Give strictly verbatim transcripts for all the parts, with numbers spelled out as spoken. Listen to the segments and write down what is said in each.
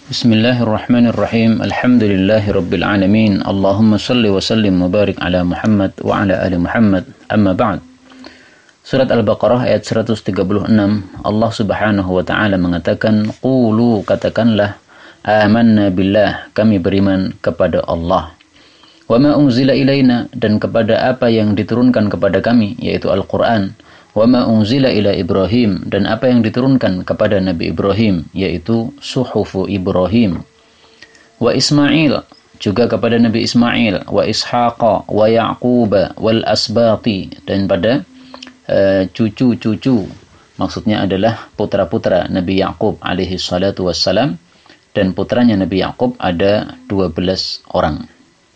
Bismillahirrahmanirrahim. Alhamdulillahirabbil alamin. Allahumma shalli wa sallim wa barik ala Muhammad wa ala ali Muhammad. Amma ba'd. Surat Al-Baqarah ayat seratus tiga puluh enam. Allah Subhanahu wa taala mengatakan, "Qulu, katakanlah, amanna billah, kami beriman kepada Allah. Wa ma unzila ilaina, dan kepada apa yang diturunkan kepada kami, yaitu Al-Qur'an. Wa ma unzila ila Ibrahim, dan apa yang diturunkan kepada Nabi Ibrahim, yaitu suhufu Ibrahim. Wa Ismail, juga kepada Nabi Ismail. Wa Ishaqa, wa Ya'quba, wal asbati, dan pada uh, cucu-cucu, maksudnya adalah putra-putra Nabi Ya'qub alaihi salatu wassalam, dan putranya Nabi Ya'qub ada dua belas orang.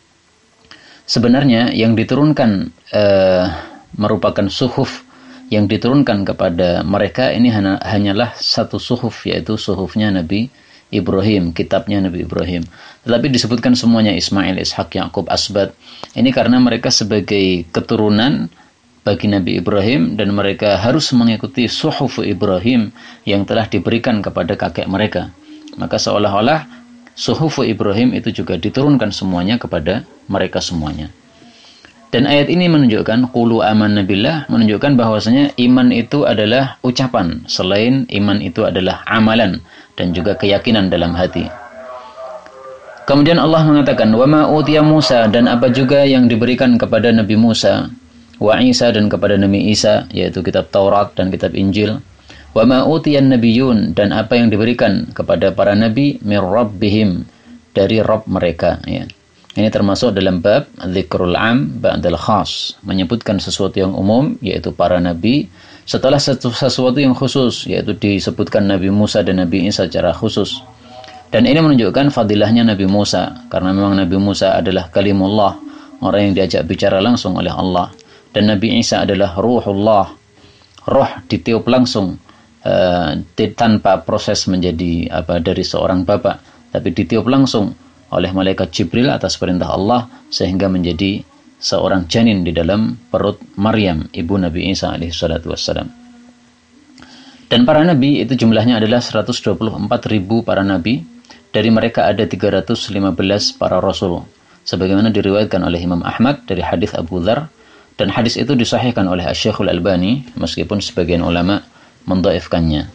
Sebenarnya yang diturunkan uh, merupakan suhuf yang diturunkan kepada mereka ini hanya, hanyalah satu suhuf, yaitu suhufnya Nabi Ibrahim, kitabnya Nabi Ibrahim. Tetapi disebutkan semuanya Ismail, Ishak, Ya'qub, Asbat. Ini karena mereka sebagai keturunan bagi Nabi Ibrahim, dan mereka harus mengikuti suhuf Ibrahim yang telah diberikan kepada kakek mereka. Maka seolah-olah suhuf Ibrahim itu juga diturunkan semuanya kepada mereka semuanya. Dan ayat ini menunjukkan qulu amanna billah, menunjukkan bahwasanya iman itu adalah ucapan, selain iman itu adalah amalan dan juga keyakinan dalam hati. Kemudian Allah mengatakan, wa ma utiya Musa, dan apa juga yang diberikan kepada Nabi Musa, wa Isa, dan kepada Nabi Isa, yaitu kitab Taurat dan kitab Injil. Wa ma utiyan nabiyun, dan apa yang diberikan kepada para nabi mir rabbihim, dari Rabb mereka, ya. Ini termasuk dalam bab dzikrul am ba'dal khas, menyebutkan sesuatu yang umum, yaitu para nabi, setelah sesuatu yang khusus, yaitu disebutkan Nabi Musa dan Nabi Isa secara khusus. Dan ini menunjukkan fadilahnya Nabi Musa, karena memang Nabi Musa adalah kalimullah, orang yang diajak bicara langsung oleh Allah. Dan Nabi Isa adalah ruhullah, roh ditiup langsung, uh, tanpa proses menjadi apa dari seorang bapak, tapi ditiup langsung oleh malaikat Jibril atas perintah Allah, sehingga menjadi seorang janin di dalam perut Maryam, ibu Nabi Isa alaihi salatu wassalam. Dan para nabi itu jumlahnya adalah seratus dua puluh empat ribu para nabi. Dari mereka ada tiga ratus lima belas para rasul, sebagaimana diriwayatkan oleh Imam Ahmad dari hadis Abu Dzar, dan hadis itu disahihkan oleh Asy-Syaikh Al-Albani, meskipun sebagian ulama mendhaifkannya.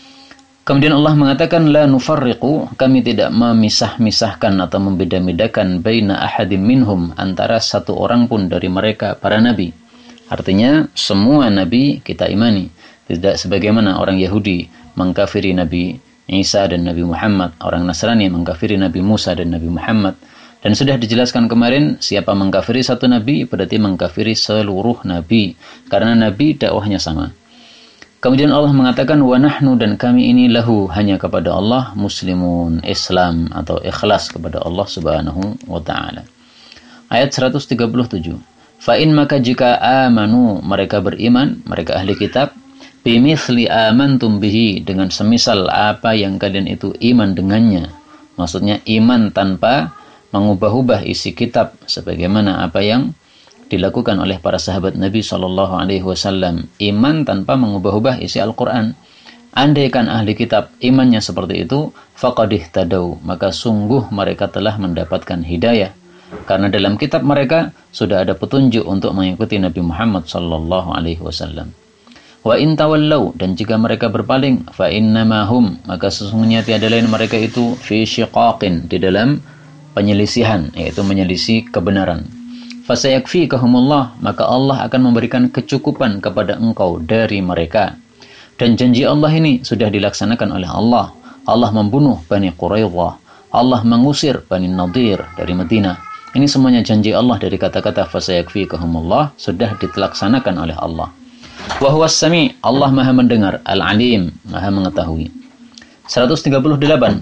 Kemudian Allah mengatakan, la nufarriqu, kami tidak memisah-misahkan atau membeda-bedakan baina ahadim minhum, antara satu orang pun dari mereka para nabi. Artinya semua nabi kita imani, tidak sebagaimana orang Yahudi mengkafiri Nabi Isa dan Nabi Muhammad, orang Nasrani mengkafiri Nabi Musa dan Nabi Muhammad. Dan sudah dijelaskan kemarin, siapa mengkafiri satu nabi berarti mengkafiri seluruh nabi, karena nabi dakwahnya sama. Kemudian Allah mengatakan, wa nahnu, dan kami ini lahu, hanya kepada Allah, muslimun, Islam atau ikhlas kepada Allah Subhanahu wa taala. Ayat seratus tiga puluh tujuh. Fa in, maka jika amanu, mereka beriman, mereka ahli kitab, bimithli amantum bihi, dengan semisal apa yang kalian itu iman dengannya. Maksudnya iman tanpa mengubah-ubah isi kitab, sebagaimana apa yang dilakukan oleh para sahabat Nabi shallallahu alaihi wasallam, iman tanpa mengubah-ubah isi Al-Quran. Andaikan ahli kitab imannya seperti itu, faqad ihtadaw, maka sungguh mereka telah mendapatkan hidayah, karena dalam kitab mereka sudah ada petunjuk untuk mengikuti Nabi Muhammad shallallahu alaihi wasallam. Wa in tawallaw, dan jika mereka berpaling, fa innama hum, maka sesungguhnya tiada lain mereka itu fi syiqaqin, di dalam penyelisihan, yaitu menyelisih kebenaran. Fasayakfikahumullah, maka Allah akan memberikan kecukupan kepada engkau dari mereka. Dan janji Allah ini sudah dilaksanakan oleh Allah. Allah membunuh Bani Quraidah, Allah mengusir Bani Nadir dari Madinah. Ini semuanya janji Allah dari kata-kata fasayakfikahumullah sudah dilaksanakan oleh Allah. Wa huwas sami', Allah Maha mendengar, al-alim, Maha mengetahui. seratus tiga puluh delapan.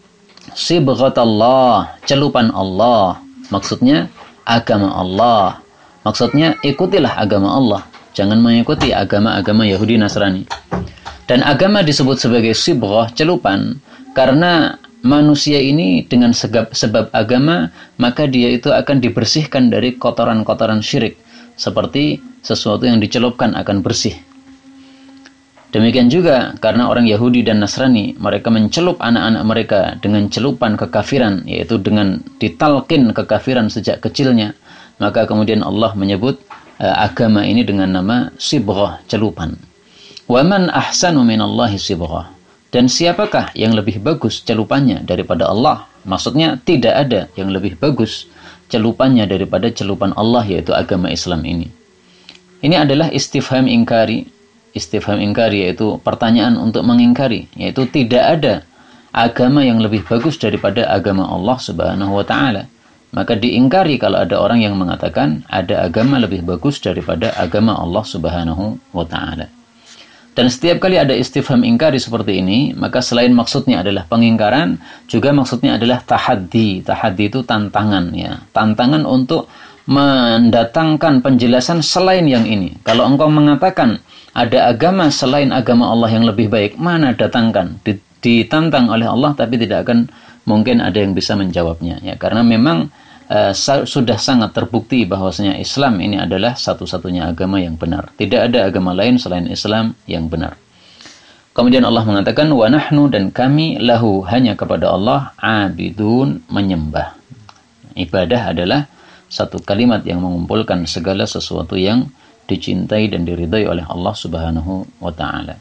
Sibghatallah, celupan Allah, maksudnya agama Allah. Maksudnya ikutilah agama Allah, jangan mengikuti agama-agama Yahudi Nasrani. Dan agama disebut sebagai sibghah, celupan, karena manusia ini dengan sebab, sebab agama, maka dia itu akan dibersihkan dari kotoran-kotoran syirik, seperti sesuatu yang dicelupkan akan bersih. Demikian juga karena orang Yahudi dan Nasrani, mereka mencelup anak-anak mereka dengan celupan kekafiran, yaitu dengan ditalkin kekafiran sejak kecilnya. Maka kemudian Allah menyebut uh, agama ini dengan nama sibghah, celupan. Wa man ahsanu minallahi sibghah. Dan siapakah yang lebih bagus celupannya daripada Allah? Maksudnya tidak ada yang lebih bagus celupannya daripada celupan Allah, yaitu agama Islam ini. Ini adalah istifham ingkari. Istifham ingkari yaitu pertanyaan untuk mengingkari, yaitu tidak ada agama yang lebih bagus daripada agama Allah Subhanahu wa taala. Maka diingkari kalau ada orang yang mengatakan ada agama lebih bagus daripada agama Allah Subhanahu wa taala. Dan setiap kali ada istifham ingkari seperti ini, maka selain maksudnya adalah pengingkaran, juga maksudnya adalah tahaddi. Tahaddi itu tantangan, ya. Tantangan untuk mendatangkan penjelasan selain yang ini. Kalau engkau mengatakan ada agama selain agama Allah yang lebih baik, mana datangkan? Ditantang oleh Allah, tapi tidak akan mungkin ada yang bisa menjawabnya, ya. Karena memang uh, sudah sangat terbukti bahwasanya Islam ini adalah satu-satunya agama yang benar. Tidak ada agama lain selain Islam yang benar. Kemudian Allah mengatakan, wa nahnu, dan kami, lahu, hanya kepada Allah, abidun, menyembah. Ibadah adalah satu kalimat yang mengumpulkan segala sesuatu yang dicintai dan diridai oleh Allah Subhanahu wa taala.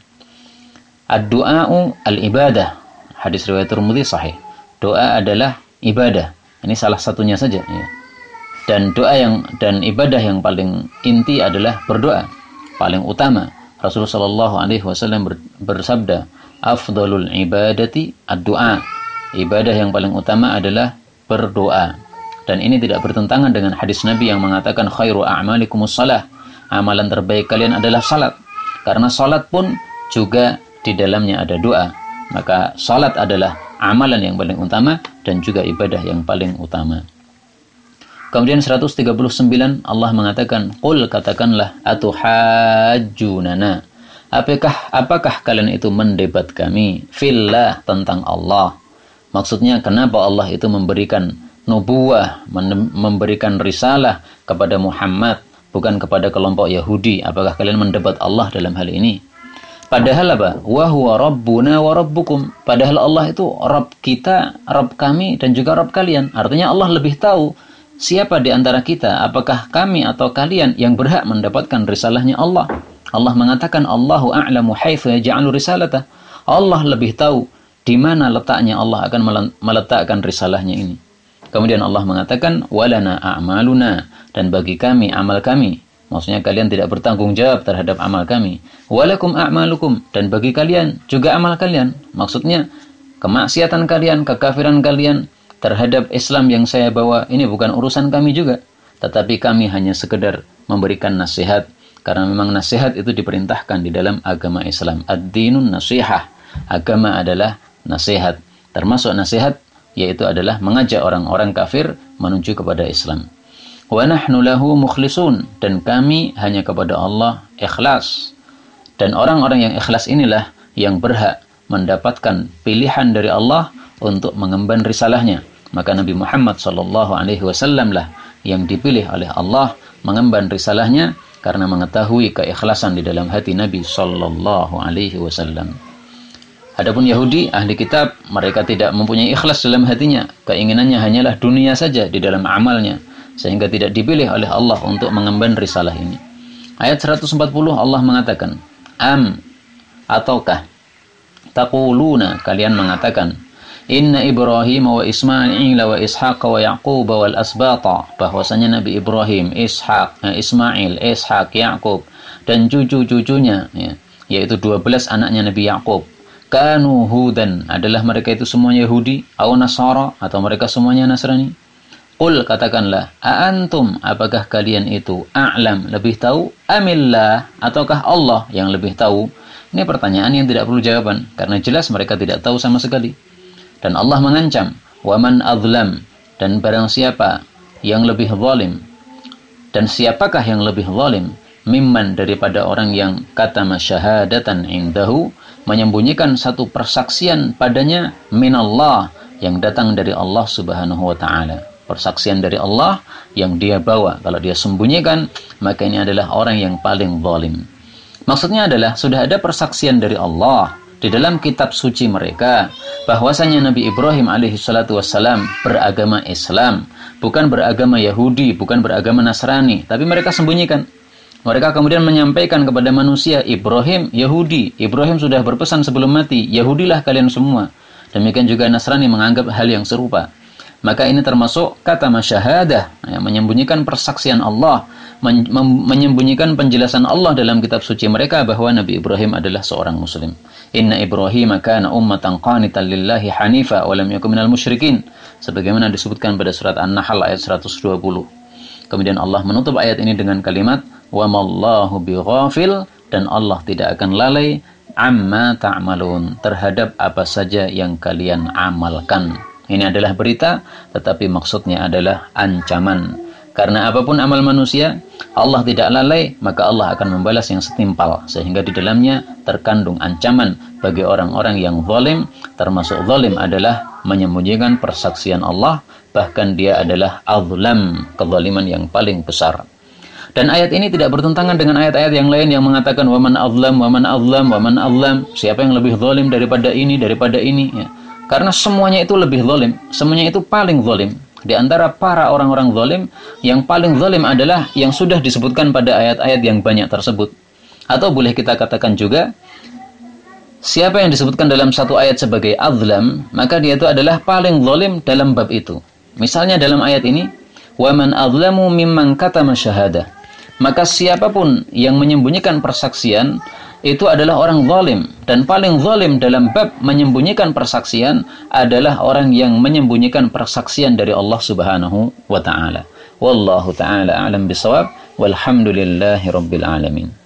Ad-du'a'u al-ibadah. Hadis riwayat Tirmidzi sahih. Doa adalah ibadah. Ini salah satunya saja, ya. Dan doa yang dan ibadah yang paling inti adalah berdoa. Paling utama. Rasulullah sallallahu alaihi wasallam bersabda, "Afdhalul ibadati ad-du'a." Ibadah yang paling utama adalah berdoa. Dan ini tidak bertentangan dengan hadis Nabi yang mengatakan khairu a'malikumus shalah. Amalan terbaik kalian adalah salat. Karena salat pun juga di dalamnya ada doa. Maka salat adalah amalan yang paling utama dan juga ibadah yang paling utama. Kemudian seratus tiga puluh sembilan Allah mengatakan, "Qul, katakanlah, atuhajjunana. Apakah apakah kalian itu mendebat kami fillah, tentang Allah?" Maksudnya kenapa Allah itu memberikan nubuwah, memberikan risalah kepada Muhammad, bukan kepada kelompok Yahudi? Apakah kalian mendebat Allah dalam hal ini? Padahal apa? Wa huwa rabbuna wa rabbukum. Padahal Allah itu Rabb kita, Rabb kami, dan juga Rabb kalian. Artinya Allah lebih tahu siapa di antara kita, apakah kami atau kalian yang berhak mendapatkan risalahnya Allah. Allah mengatakan, Allahu a'lamu haitsu yaj'alu risalatah. Allah lebih tahu di mana letaknya Allah akan meletakkan risalahnya ini. Kemudian Allah mengatakan, walana a'maluna, dan bagi kami amal kami. Maksudnya kalian tidak bertanggung jawab terhadap amal kami. Walakum a'malukum, dan bagi kalian juga amal kalian. Maksudnya kemaksiatan kalian, kekafiran kalian terhadap Islam yang saya bawa, ini bukan urusan kami juga. Tetapi kami hanya sekedar memberikan nasihat. Karena memang nasihat itu diperintahkan di dalam agama Islam. Ad-dinun nasihah. Agama adalah nasihat. Termasuk nasihat yaitu adalah mengajak orang-orang kafir menuju kepada Islam. Wa nahnu lahu mukhlisun, dan kami hanya kepada Allah ikhlas. Dan orang-orang yang ikhlas inilah yang berhak mendapatkan pilihan dari Allah untuk mengemban risalahnya. Maka Nabi Muhammad sallallahu alaihi wasallam lah yang dipilih oleh Allah mengemban risalahnya karena mengetahui keikhlasan di dalam hati Nabi sallallahu alaihi wasallam. Adapun Yahudi, ahli kitab, mereka tidak mempunyai ikhlas dalam hatinya. Keinginannya hanyalah dunia saja di dalam amalnya, sehingga tidak dipilih oleh Allah untuk mengemban risalah ini. Ayat seratus empat puluh Allah mengatakan, Am, ataukah, taquluna, kalian mengatakan, Inna Ibrahim wa Ismail wa Ishaq wa Yaqub wal asbata, bahwasanya Nabi Ibrahim, Ishaq, Ismail, Ishaq, Yaqub, dan cucu-cucunya, ya, yaitu dua belas anaknya Nabi Yaqub, kanu hudan, adalah mereka itu semuanya Yahudi, atau Nasara, atau mereka semuanya Nasrani. Qul, katakanlah, aantum, apakah kalian itu a'lam, lebih tahu, amillah, ataukah Allah yang lebih tahu? Ini pertanyaan yang tidak perlu jawaban, karena jelas mereka tidak tahu sama sekali. Dan Allah mengancam, waman azlam, dan barang siapa yang lebih zalim. Dan siapakah yang lebih zalim? Mimman, daripada orang yang kata masyahadatan indahu, menyembunyikan satu persaksian padanya minallah, yang datang dari Allah Subhanahu wa taala. Persaksian dari Allah yang dia bawa, kalau dia sembunyikan, maka ini adalah orang yang paling zalim. Maksudnya adalah sudah ada persaksian dari Allah di dalam kitab suci mereka bahwasanya Nabi Ibrahim alaihi salatu wassalam beragama Islam, bukan beragama Yahudi, bukan beragama Nasrani, tapi mereka sembunyikan. Mereka kemudian menyampaikan kepada manusia, Ibrahim Yahudi, Ibrahim sudah berpesan sebelum mati, Yahudilah kalian semua. Demikian juga Nasrani menganggap hal yang serupa. Maka ini termasuk kata masyahadah, ya, menyembunyikan persaksian Allah, men menyembunyikan penjelasan Allah dalam kitab suci mereka bahwa Nabi Ibrahim adalah seorang muslim. Inna Ibrahim kana ummatan qanitan lillahi hanifa wa lam yakun minal musyrikin. Sebagaimana disebutkan pada surat An-Nahl ayat seratus dua puluh. Kemudian Allah menutup ayat ini dengan kalimat wa mallahu bighafil, dan Allah tidak akan lalai amma ta'malun, terhadap apa saja yang kalian amalkan. Ini adalah berita, tetapi maksudnya adalah ancaman. Karena apapun amal manusia, Allah tidak lalai, maka Allah akan membalas yang setimpal. Sehingga di dalamnya terkandung ancaman bagi orang-orang yang zalim. Termasuk zalim adalah menyembunyikan persaksian Allah, bahkan dia adalah azlam, kezaliman yang paling besar. Dan ayat ini tidak bertentangan dengan ayat-ayat yang lain yang mengatakan waman azlam, waman azlam, waman azlam. Siapa yang lebih zalim daripada ini, daripada ini, ya. Karena semuanya itu lebih zalim, semuanya itu paling zalim. Di antara para orang-orang zalim, yang paling zalim adalah yang sudah disebutkan pada ayat-ayat yang banyak tersebut. Atau boleh kita katakan juga, siapa yang disebutkan dalam satu ayat sebagai azlam, maka dia itu adalah paling zalim dalam bab itu. Misalnya dalam ayat ini, waman azlamu mimman katama syahadah. Maka siapapun yang menyembunyikan persaksian, itu adalah orang zalim, dan paling zalim dalam bab menyembunyikan persaksian adalah orang yang menyembunyikan persaksian dari Allah Subhanahu wa taala. Wallahu taala a'lam bishawab, walhamdulillahi rabbil alamin.